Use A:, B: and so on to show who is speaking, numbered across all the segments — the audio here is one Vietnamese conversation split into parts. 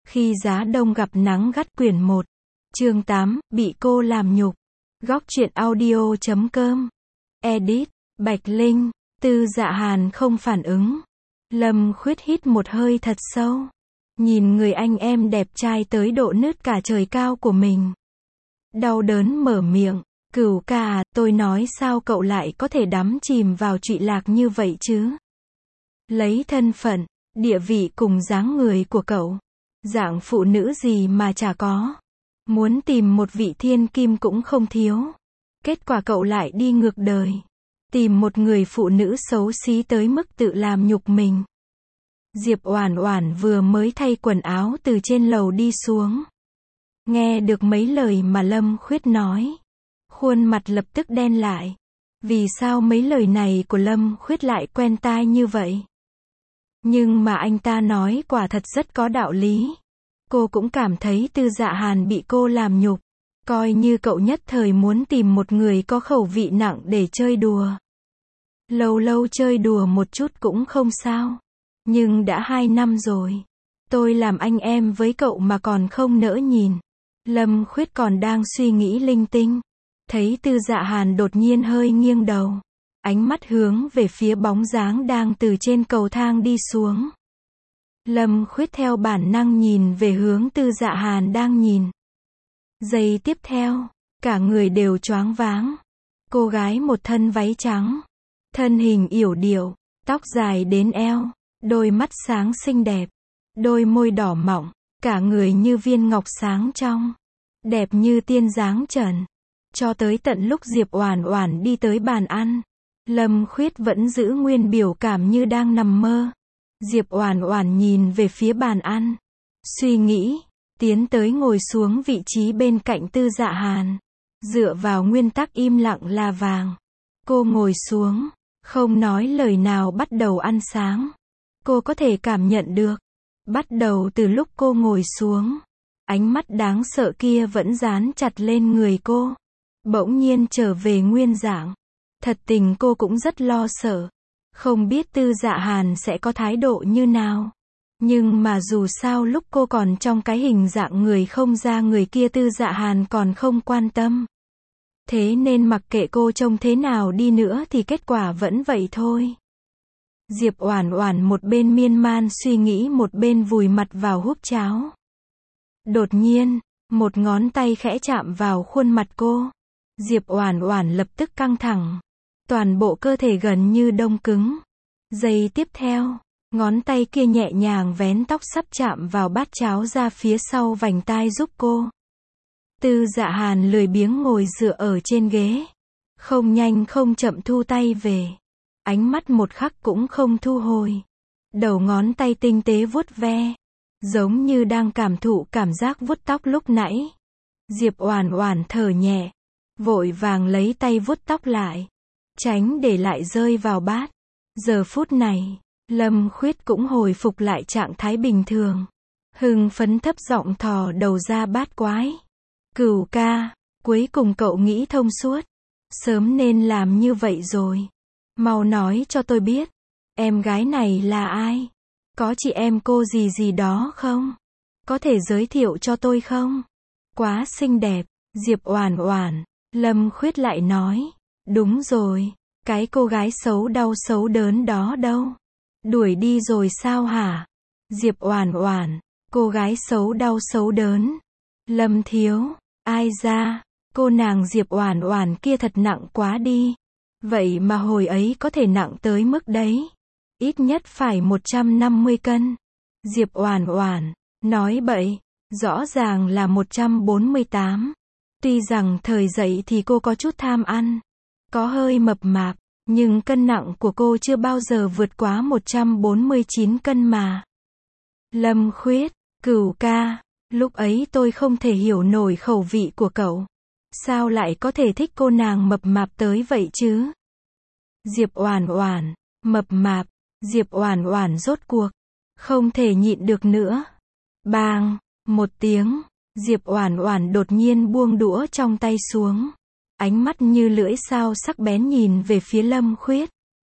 A: Khi giá đông gặp nắng gắt quyển 1. Chương 8, bị cô làm nhục. Góc truyện audio.com. Edit, Bạch Linh. Tư Dạ Hàn không phản ứng. Lâm Khuyết hít một hơi thật sâu. Nhìn người anh em đẹp trai tới độ nứt cả trời cao của mình. Đau đớn mở miệng. Cửu ca à, tôi nói sao cậu lại có thể đắm chìm vào trụy lạc như vậy chứ? Lấy thân phận, địa vị cùng dáng người của cậu, dạng phụ nữ gì mà chả có. Muốn tìm một vị thiên kim cũng không thiếu. Kết quả cậu lại đi ngược đời. Tìm một người phụ nữ xấu xí tới mức tự làm nhục mình. Diệp Oản Oản vừa mới thay quần áo từ trên lầu đi xuống. Nghe được mấy lời mà Lâm Khuyết nói. Khuôn mặt lập tức đen lại. Vì sao mấy lời này của Lâm Khuyết lại quen tai như vậy? Nhưng mà anh ta nói quả thật rất có đạo lý. Cô cũng cảm thấy Tư Dạ Hàn bị cô làm nhục. Coi như cậu nhất thời muốn tìm một người có khẩu vị nặng để chơi đùa. Lâu lâu chơi đùa một chút cũng không sao. Nhưng đã 2 năm rồi. Tôi làm anh em với cậu mà còn không nỡ nhìn. Lâm Khuyết còn đang suy nghĩ linh tinh. Thấy Tư Dạ Hàn đột nhiên hơi nghiêng đầu. Ánh mắt hướng về phía bóng dáng đang từ trên cầu thang đi xuống. Lâm Khuyết theo bản năng nhìn về hướng Tư Dạ Hàn đang nhìn. Giây tiếp theo, cả người đều choáng váng. Cô gái một thân váy trắng. Thân hình yểu điệu, tóc dài đến eo, đôi mắt sáng xinh đẹp, đôi môi đỏ mọng, cả người như viên ngọc sáng trong, đẹp như tiên dáng trần. Cho tới tận lúc Diệp Oản Oản đi tới bàn ăn, Lâm Khuyết vẫn giữ nguyên biểu cảm như đang nằm mơ. Diệp Oản Oản nhìn về phía bàn ăn, suy nghĩ, tiến tới ngồi xuống vị trí bên cạnh Tư Dạ Hàn. Dựa vào nguyên tắc im lặng là vàng. Cô ngồi xuống, không nói lời nào bắt đầu ăn sáng. Cô có thể cảm nhận được, bắt đầu từ lúc cô ngồi xuống, ánh mắt đáng sợ kia vẫn dán chặt lên người cô. Bỗng nhiên trở về nguyên dạng. Thật tình cô cũng rất lo sợ. Không biết Tư Dạ Hàn sẽ có thái độ như nào. Nhưng mà dù sao lúc cô còn trong cái hình dạng người không ra người kia Tư Dạ Hàn còn không quan tâm. Thế nên mặc kệ cô trông thế nào đi nữa thì kết quả vẫn vậy thôi. Diệp Oản Oản một bên miên man suy nghĩ một bên vùi mặt vào húp cháo. Đột nhiên, một ngón tay khẽ chạm vào khuôn mặt cô. Diệp Oản Oản lập tức căng thẳng. Toàn bộ cơ thể gần như đông cứng. Giây tiếp theo, ngón tay kia nhẹ nhàng vén tóc sắp chạm vào bát cháo ra phía sau vành tai giúp cô. Tư Dạ Hàn lười biếng ngồi dựa ở trên ghế. Không nhanh không chậm thu tay về. Ánh mắt một khắc cũng không thu hồi. Đầu ngón tay tinh tế vuốt ve. Giống như đang cảm thụ cảm giác vuốt tóc lúc nãy. Diệp Oản Oản thở nhẹ. Vội vàng lấy tay vuốt tóc lại. Tránh để lại rơi vào bát. Giờ phút này, Lâm Khuyết cũng hồi phục lại trạng thái bình thường. Hưng phấn thấp giọng thò đầu ra bát quái. Cửu ca, cuối cùng cậu nghĩ thông suốt. Sớm nên làm như vậy rồi. Mau nói cho tôi biết. Em gái này là ai? Có chị em cô gì gì đó không? Có thể giới thiệu cho tôi không? Quá xinh đẹp. Diệp Oản Oản. Lâm Khuyết lại nói. Đúng rồi. Cái cô gái xấu đau xấu đớn đó đâu? Đuổi đi rồi sao hả? Diệp Oản Oản. Cô gái xấu đau xấu đớn. Lâm thiếu. Ai ra? Cô nàng Diệp Oản Oản kia thật nặng quá đi. Vậy mà hồi ấy có thể nặng tới mức đấy. Ít nhất phải 150 cân. Diệp Oản Oản. Nói bậy. Rõ ràng là 148. Tuy rằng thời dậy thì cô có chút tham ăn. Có hơi mập mạp. Nhưng cân nặng của cô chưa bao giờ vượt quá 149 cân mà. Lâm Khuyết. Cửu ca. Lúc ấy tôi không thể hiểu nổi khẩu vị của cậu. Sao lại có thể thích cô nàng mập mạp tới vậy chứ? Diệp Oản Oản. Mập mạp. Diệp Oản Oản rốt cuộc không thể nhịn được nữa. Bang, một tiếng, Diệp Oản Oản đột nhiên buông đũa trong tay xuống. Ánh mắt như lưỡi dao sắc bén nhìn về phía Lâm Khuyết.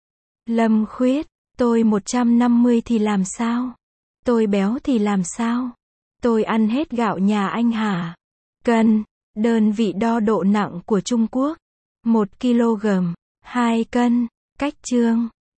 A: Lâm Khuyết, tôi 150 thì làm sao? Tôi béo thì làm sao? Tôi ăn hết gạo nhà anh hả? Cân, đơn vị đo độ nặng của Trung Quốc. 1 kg, 2 cân. Cách chương